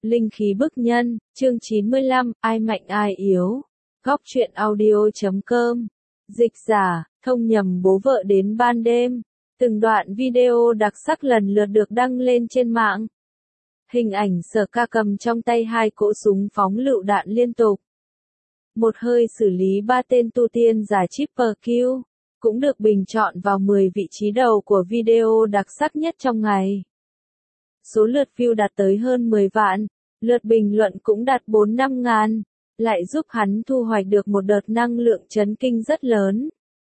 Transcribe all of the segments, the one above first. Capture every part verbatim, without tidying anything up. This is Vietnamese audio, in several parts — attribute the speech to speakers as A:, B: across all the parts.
A: Linh khí bức nhân, chương chín mươi lăm, ai mạnh ai yếu. Góc truyện audio chấm com. Dịch giả, thông nhầm bố vợ đến ban đêm. Từng đoạn video đặc sắc lần lượt được đăng lên trên mạng. Hình ảnh Sở Ca cầm trong tay hai cỗ súng phóng lựu đạn liên tục. Một hơi xử lý ba tên tu tiên giả Triple Kill, cũng được bình chọn vào mười vị trí đầu của video đặc sắc nhất trong ngày. Số lượt view đạt tới hơn mười vạn, lượt bình luận cũng đạt bốn năm ngàn, lại giúp hắn thu hoạch được một đợt năng lượng chấn kinh rất lớn.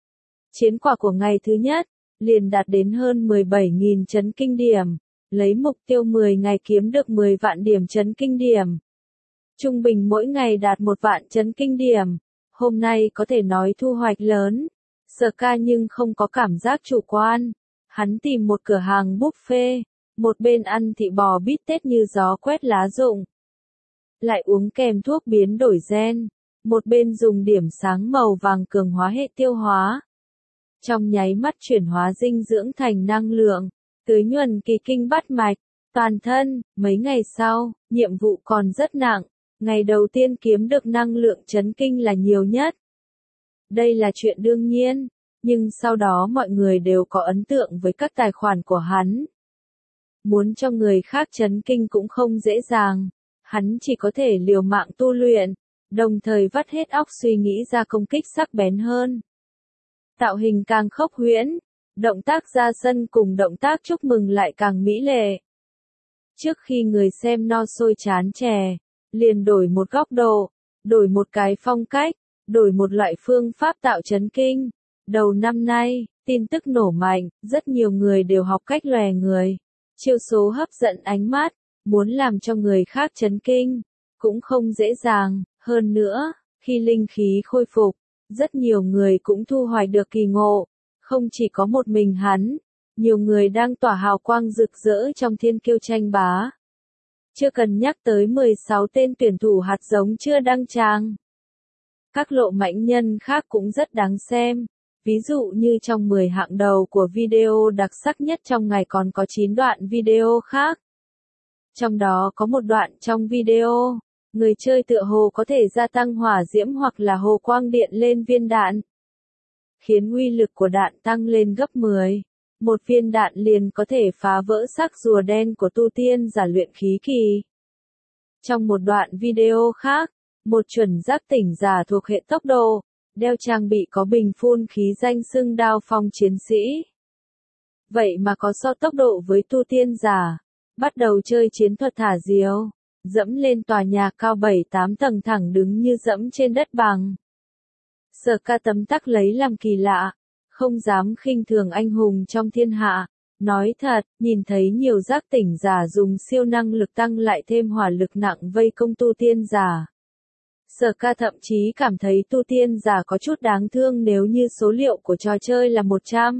A: Chiến quả của ngày thứ nhất, liền đạt đến hơn mười bảy nghìn chấn kinh điểm, lấy mục tiêu mười ngày kiếm được mười vạn điểm chấn kinh điểm. Trung bình mỗi ngày đạt một vạn chấn kinh điểm, hôm nay có thể nói thu hoạch lớn. Sở Ca nhưng không có cảm giác chủ quan, hắn tìm một cửa hàng buffet, một bên ăn thịt bò bít tết như gió quét lá rụng, lại uống kèm thuốc biến đổi gen, một bên dùng điểm sáng màu vàng cường hóa hệ tiêu hóa. Trong nháy mắt chuyển hóa dinh dưỡng thành năng lượng, tưới nhuần kỳ kinh bát mạch, toàn thân. Mấy ngày sau, nhiệm vụ còn rất nặng, ngày đầu tiên kiếm được năng lượng chấn kinh là nhiều nhất. Đây là chuyện đương nhiên, nhưng sau đó mọi người đều có ấn tượng với các tài khoản của hắn. Muốn cho người khác chấn kinh cũng không dễ dàng, hắn chỉ có thể liều mạng tu luyện, đồng thời vắt hết óc suy nghĩ ra công kích sắc bén hơn. Tạo hình càng khốc huyễn, động tác ra sân cùng động tác chúc mừng lại càng mỹ lệ. Trước khi người xem no sôi chán chè, liền đổi một góc độ, đổi một cái phong cách, đổi một loại phương pháp tạo chấn kinh. Đầu năm nay, tin tức nổ mạnh, rất nhiều người đều học cách lòe người. Chiêu số hấp dẫn ánh mắt, muốn làm cho người khác chấn kinh, cũng không dễ dàng. Hơn nữa, khi linh khí khôi phục, rất nhiều người cũng thu hoạch được kỳ ngộ. Không chỉ có một mình hắn, nhiều người đang tỏa hào quang rực rỡ trong thiên kiêu tranh bá. Chưa cần nhắc tới mười sáu tên tuyển thủ hạt giống chưa đăng tràng. Các lộ mãnh nhân khác cũng rất đáng xem. Ví dụ như trong mười hạng đầu của video đặc sắc nhất trong ngày còn có chín đoạn video khác. Trong đó có một đoạn trong video, người chơi tựa hồ có thể gia tăng hỏa diễm hoặc là hồ quang điện lên viên đạn, khiến uy lực của đạn tăng lên gấp mười. Một viên đạn liền có thể phá vỡ xác rùa đen của tu tiên giả luyện khí kỳ. Trong một đoạn video khác, một chuẩn giác tỉnh giả thuộc hệ tốc độ, đeo trang bị có bình phun khí danh xưng đao phong chiến sĩ. Vậy mà có so tốc độ với tu tiên giả, bắt đầu chơi chiến thuật thả diều, dẫm lên tòa nhà cao bảy tám tầng thẳng đứng như dẫm trên đất bằng. Sở Ca tấm tắc lấy làm kỳ lạ, không dám khinh thường anh hùng trong thiên hạ. Nói thật, nhìn thấy nhiều giác tỉnh giả dùng siêu năng lực tăng lại thêm hỏa lực nặng vây công tu tiên giả. Sở Ca thậm chí cảm thấy tu tiên giả có chút đáng thương nếu như số liệu của trò chơi là một trăm.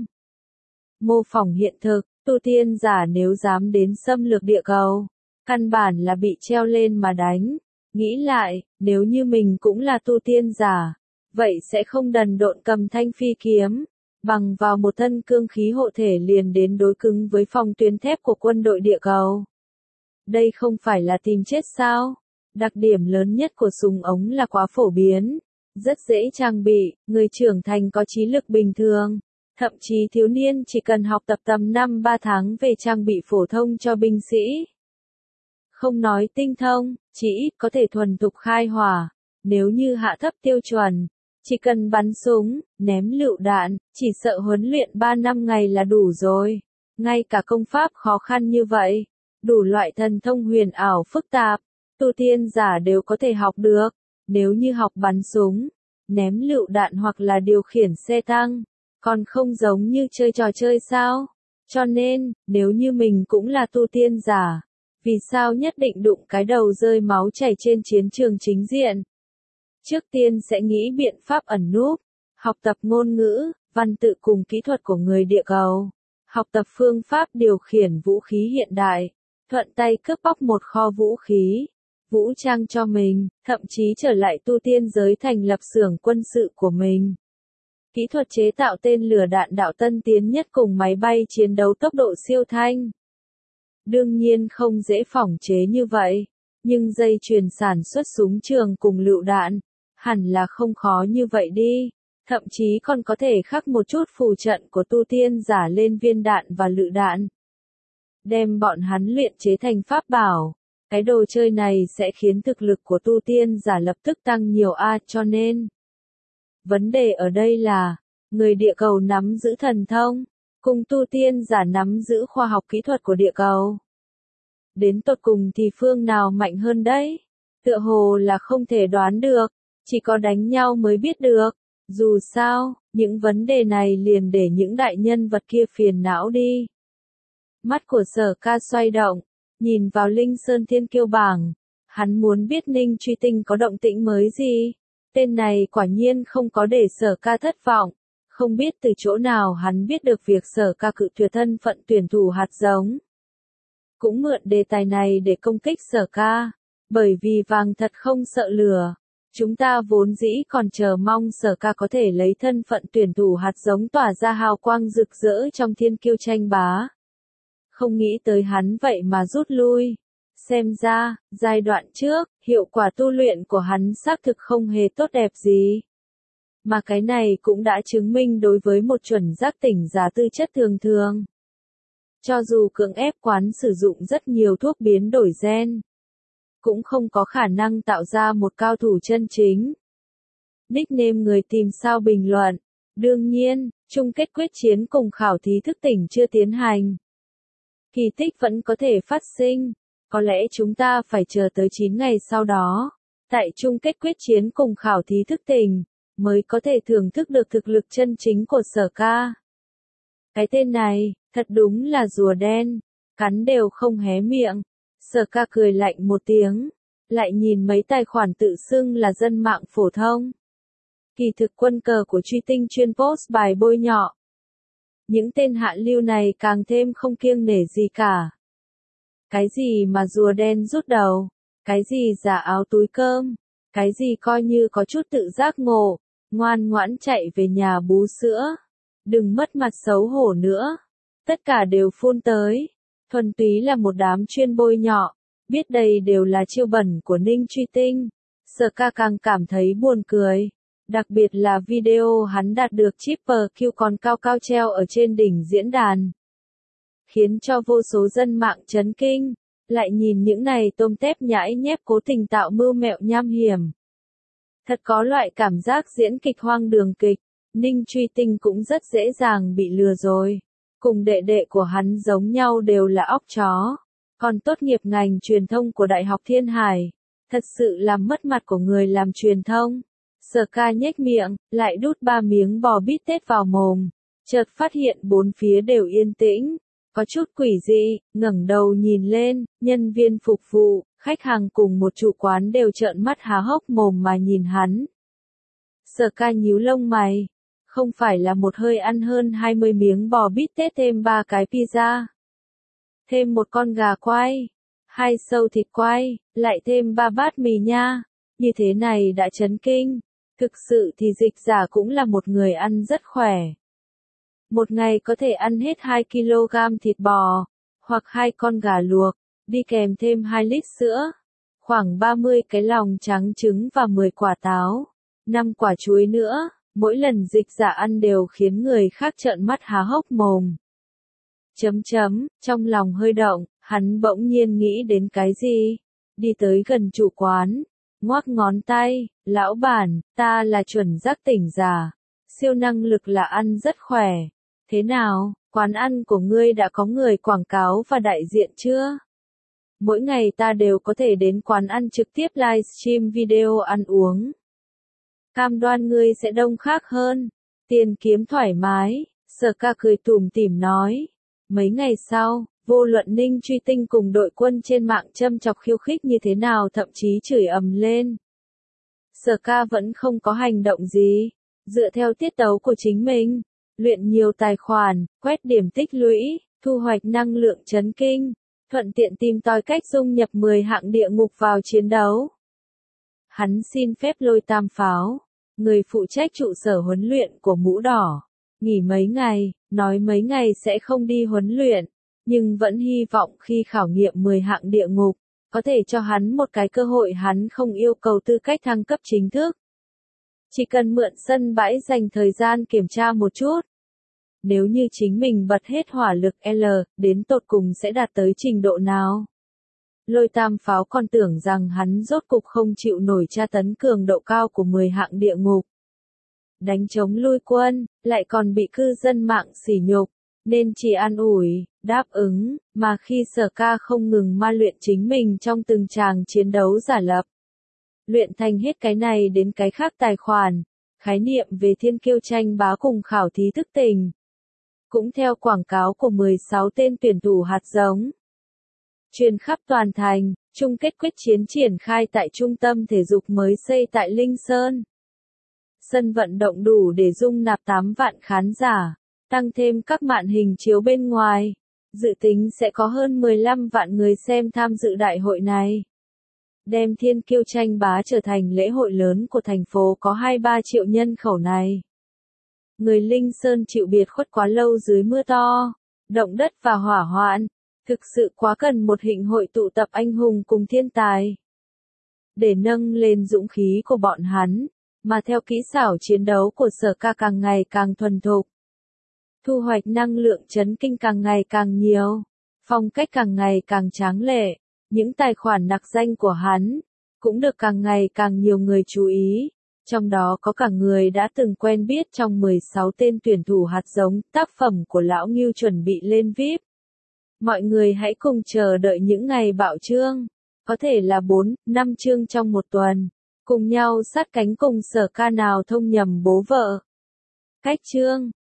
A: Mô phỏng hiện thực, tu tiên giả nếu dám đến xâm lược địa cầu, căn bản là bị treo lên mà đánh. Nghĩ lại, nếu như mình cũng là tu tiên giả, vậy sẽ không đần độn cầm thanh phi kiếm, bằng vào một thân cương khí hộ thể liền đến đối cứng với phòng tuyến thép của quân đội địa cầu. Đây không phải là tìm chết sao? Đặc điểm lớn nhất của súng ống là quá phổ biến, rất dễ trang bị, người trưởng thành có trí lực bình thường, thậm chí thiếu niên chỉ cần học tập tầm năm ba tháng về trang bị phổ thông cho binh sĩ. Không nói tinh thông, chỉ ít có thể thuần thục khai hỏa, nếu như hạ thấp tiêu chuẩn, chỉ cần bắn súng, ném lựu đạn, chỉ sợ huấn luyện ba năm ngày là đủ rồi. Ngay cả công pháp khó khăn như vậy, đủ loại thần thông huyền ảo phức tạp, tu tiên giả đều có thể học được. Nếu như học bắn súng, ném lựu đạn hoặc là điều khiển xe tăng, còn không giống như chơi trò chơi sao? Cho nên, nếu như mình cũng là tu tiên giả, vì sao nhất định đụng cái đầu rơi máu chảy trên chiến trường chính diện? Trước tiên sẽ nghĩ biện pháp ẩn núp, học tập ngôn ngữ, văn tự cùng kỹ thuật của người địa cầu, học tập phương pháp điều khiển vũ khí hiện đại, thuận tay cướp bóc một kho vũ khí, vũ trang cho mình, thậm chí trở lại tu tiên giới thành lập xưởng quân sự của mình. Kỹ thuật chế tạo tên lửa đạn đạo tân tiến nhất cùng máy bay chiến đấu tốc độ siêu thanh. Đương nhiên không dễ phỏng chế như vậy, Nhưng dây chuyền sản xuất súng trường cùng lựu đạn, hẳn là không khó như vậy đi. Thậm chí còn có thể khắc một chút phù trận của tu tiên giả lên viên đạn và lựu đạn. Đem bọn hắn luyện chế thành pháp bảo. Cái đồ chơi này sẽ khiến thực lực của tu tiên giả lập tức tăng nhiều a cho nên. Vấn đề ở đây là, người địa cầu nắm giữ thần thông, cùng tu tiên giả nắm giữ khoa học kỹ thuật của địa cầu. Đến tột cùng thì phương nào mạnh hơn đấy? Tựa hồ là không thể đoán được, chỉ có đánh nhau mới biết được. Dù sao, những vấn đề này liền để những đại nhân vật kia phiền não đi. Mắt của Sở Ca xoay động, nhìn vào Linh Sơn Thiên Kiêu bảng, hắn muốn biết Ninh Truy Tinh có động tĩnh mới gì. Tên này quả nhiên không có để Sở Ca thất vọng, không biết từ chỗ nào hắn biết được việc Sở Ca cự tuyệt thân phận tuyển thủ hạt giống. Cũng mượn đề tài này để công kích Sở Ca, bởi vì vàng thật không sợ lửa. Chúng ta vốn dĩ còn chờ mong Sở Ca có thể lấy thân phận tuyển thủ hạt giống tỏa ra hào quang rực rỡ trong thiên kiêu tranh bá. Không nghĩ tới hắn vậy mà rút lui. Xem ra, giai đoạn trước, hiệu quả tu luyện của hắn xác thực không hề tốt đẹp gì. Mà cái này cũng đã chứng minh đối với một chuẩn giác tỉnh giả tư chất thường thường. Cho dù cưỡng ép quán sử dụng rất nhiều thuốc biến đổi gen, cũng không có khả năng tạo ra một cao thủ chân chính. Nickname người tìm sao bình luận. Đương nhiên, chung kết quyết chiến cùng khảo thí thức tỉnh chưa tiến hành. Kỳ tích vẫn có thể phát sinh. Có lẽ chúng ta phải chờ tới chín ngày sau đó, tại chung kết quyết chiến cùng khảo thí thức tỉnh, mới có thể thưởng thức được thực lực chân chính của Sở Ca. Cái tên này, thật đúng là rùa đen, cắn đều không hé miệng. Sở Ca cười lạnh một tiếng, lại nhìn mấy tài khoản tự xưng là dân mạng phổ thông. Kỳ thực quân cờ của Truy Tinh chuyên post bài bôi nhọ. Những tên hạ lưu này càng thêm không kiêng nể gì cả. Cái gì mà rùa đen rút đầu, cái gì giả áo túi cơm, cái gì coi như có chút tự giác ngộ, ngoan ngoãn chạy về nhà bú sữa. Đừng mất mặt xấu hổ nữa. Tất cả đều phun tới. Thuần túy là một đám chuyên bôi nhọ. Biết đây đều là chiêu bẩn của Ninh Truy Tinh. Sở Ca càng cảm thấy buồn cười. Đặc biệt là video hắn đạt được Triple Q còn cao cao treo ở trên đỉnh diễn đàn. Khiến cho vô số dân mạng chấn kinh. Lại nhìn những này tôm tép nhãi nhép cố tình tạo mưu mẹo nham hiểm. Thật có loại cảm giác diễn kịch hoang đường kịch. Ninh Truy Tinh cũng rất dễ dàng bị lừa rồi. Cùng đệ đệ của hắn giống nhau đều là óc chó. Còn tốt nghiệp ngành truyền thông của Đại học Thiên Hải. Thật sự làm mất mặt của người làm truyền thông. Sở Ca nhếch miệng, lại đút ba miếng bò bít tết vào mồm. Chợt phát hiện bốn phía đều yên tĩnh. Có chút quỷ dị, ngẩng đầu nhìn lên, nhân viên phục vụ, khách hàng cùng một chủ quán đều trợn mắt há hốc mồm mà nhìn hắn. Sở Ca nhíu lông mày. Không phải là một hơi ăn hơn hai mươi miếng bò bít tết thêm ba cái pizza. Thêm một con gà quay. Hai sâu thịt quay, lại thêm ba bát mì nha. Như thế này đã chấn kinh. Thực sự thì Dịch Giả cũng là một người ăn rất khỏe. Một ngày có thể ăn hết hai ki lô gam thịt bò, hoặc hai con gà luộc, đi kèm thêm hai lít sữa, khoảng ba mươi cái lòng trắng trứng và mười quả táo, năm quả chuối nữa. Mỗi lần Dịch Giả ăn đều khiến người khác trợn mắt há hốc mồm. Chấm chấm, trong lòng hơi động, hắn bỗng nhiên nghĩ đến cái gì? Đi tới gần chủ quán, ngoắc ngón tay, lão bản, ta là chuẩn giác tỉnh giả, siêu năng lực là ăn rất khỏe. Thế nào, quán ăn của ngươi đã có người quảng cáo và đại diện chưa? Mỗi ngày ta đều có thể đến quán ăn trực tiếp livestream video ăn uống. Cam đoan ngươi sẽ đông khác hơn, tiền kiếm thoải mái. Sở Ca cười tủm tỉm nói. Mấy ngày sau, vô luận Ninh Truy Tinh cùng đội quân trên mạng châm chọc khiêu khích như thế nào thậm chí chửi ầm lên. Sở Ca vẫn không có hành động gì, dựa theo tiết tấu của chính mình, luyện nhiều tài khoản, quét điểm tích lũy, thu hoạch năng lượng chấn kinh, thuận tiện tìm tòi cách dung nhập mười hạng địa ngục vào chiến đấu. Hắn xin phép Lôi Tam Pháo, người phụ trách trụ sở huấn luyện của Mũ Đỏ, nghỉ mấy ngày, nói mấy ngày sẽ không đi huấn luyện, nhưng vẫn hy vọng khi khảo nghiệm mười hạng địa ngục, có thể cho hắn một cái cơ hội, hắn không yêu cầu tư cách thăng cấp chính thức. Chỉ cần mượn sân bãi dành thời gian kiểm tra một chút. Nếu như chính mình bật hết hỏa lực L, đến tột cùng sẽ đạt tới trình độ nào? Lôi Tam Pháo còn tưởng rằng hắn rốt cục không chịu nổi tra tấn cường độ cao của mười hạng địa ngục. Đánh chống lui quân, lại còn bị cư dân mạng sỉ nhục, nên chỉ an ủi, đáp ứng, mà khi Sở Ca không ngừng ma luyện chính mình trong từng tràng chiến đấu giả lập. Luyện thành hết cái này đến cái khác tài khoản, khái niệm về thiên kiêu tranh bá cùng khảo thí thức tỉnh. Cũng theo quảng cáo của mười sáu tên tuyển thủ hạt giống. Truyền khắp toàn thành, chung kết quyết chiến triển khai tại trung tâm thể dục mới xây tại Linh Sơn. Sân vận động đủ để dung nạp tám vạn khán giả, tăng thêm các màn hình chiếu bên ngoài. Dự tính sẽ có hơn mười lăm vạn người xem tham dự đại hội này. Đem thiên kiêu tranh bá trở thành lễ hội lớn của thành phố có hai mươi ba triệu nhân khẩu này. Người Linh Sơn chịu biệt khuất quá lâu dưới mưa to, động đất và hỏa hoạn, thực sự quá cần một hình hội tụ tập anh hùng cùng thiên tài. Để nâng lên dũng khí của bọn hắn, mà theo kỹ xảo chiến đấu của Sở Ca càng ngày càng thuần thục. Thu hoạch năng lượng chấn kinh càng ngày càng nhiều, phong cách càng ngày càng tráng lệ, những tài khoản nặc danh của hắn, cũng được càng ngày càng nhiều người chú ý. Trong đó có cả người đã từng quen biết trong mười sáu tên tuyển thủ hạt giống, tác phẩm của Lão Ngưu chuẩn bị lên vi ai pi. Mọi người hãy cùng chờ đợi những ngày bạo chương, có thể là bốn, năm chương trong một tuần, cùng nhau sát cánh cùng Sở Ca nào thông nhầm bố vợ. Cách chương